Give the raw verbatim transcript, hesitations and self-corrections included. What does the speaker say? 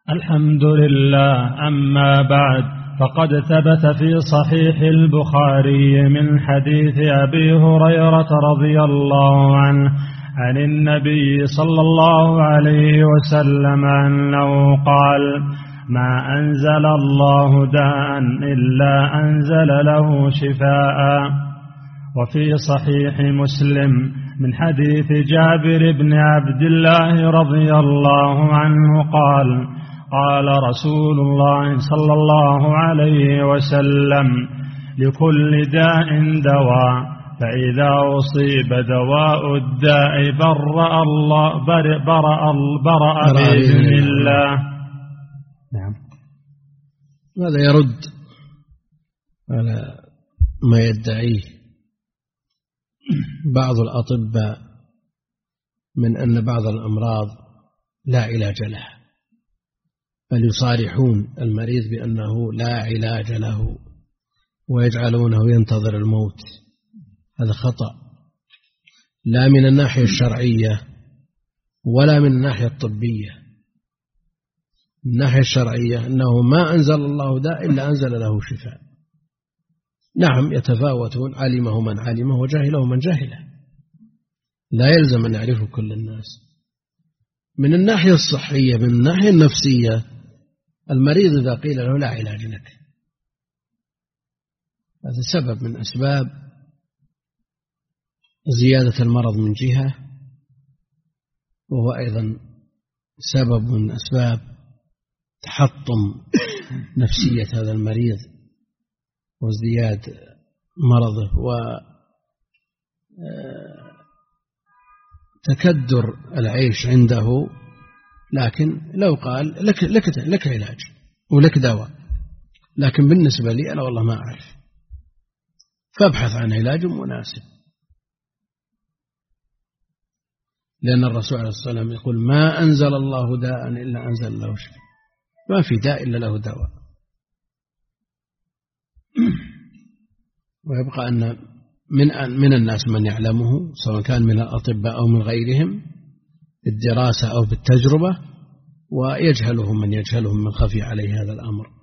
الحمد لله. أما بعد، فقد ثبت في صحيح البخاري من حديث أبي هريرة رضي الله عنه عن النبي صلى الله عليه وسلم أنه قال: ما أنزل الله داء إلا أنزل له شفاء. وفي صحيح مسلم من حديث جابر بن عبد الله رضي الله عنه قال: قال رسول الله صلى الله عليه وسلم: لكل داء دواء، فإذا أصيب دواء الداء برأ الله برأ, برأ, برأ بإذن الله. نعم. هذا يرد على ما يدعيه بعض الأطباء من أن بعض الأمراض لا علاج لها، بل يصارحون المريض بأنه لا علاج له ويجعلونه ينتظر الموت. هذا خطأ، لا من الناحية الشرعية ولا من الناحية الطبية. من الناحية الشرعية أنه ما أنزل الله داء إلا أنزل له شفاء. نعم، يتفاوتون، علمه من علمه وجاهله من جاهله، لا يلزم أن يعرفه كل الناس. من الناحية الصحية، من الناحية النفسية، المريض إذا قيل له لا علاج لك، هذا سبب من أسباب زيادة المرض من جهة، وهو أيضا سبب من أسباب تحطم نفسية هذا المريض وازدياد مرضه وتكدر العيش عنده. لكن لو قال لك, لك, لك علاج ولك دواء، لكن بالنسبة لي أنا والله ما أعرف، فابحث عن علاج مناسب. لأن الرسول عليه الصلاة والسلام يقول: ما أنزل الله داء إلا أنزل له شفاء. ما في داء إلا له دواء. ويبقى أن من من الناس من يعلمه، سواء كان من الأطباء أو من غيرهم، بالدراسة أو بالتجربة، ويجهلهم من يجهلهم من خفي عليه هذا الأمر.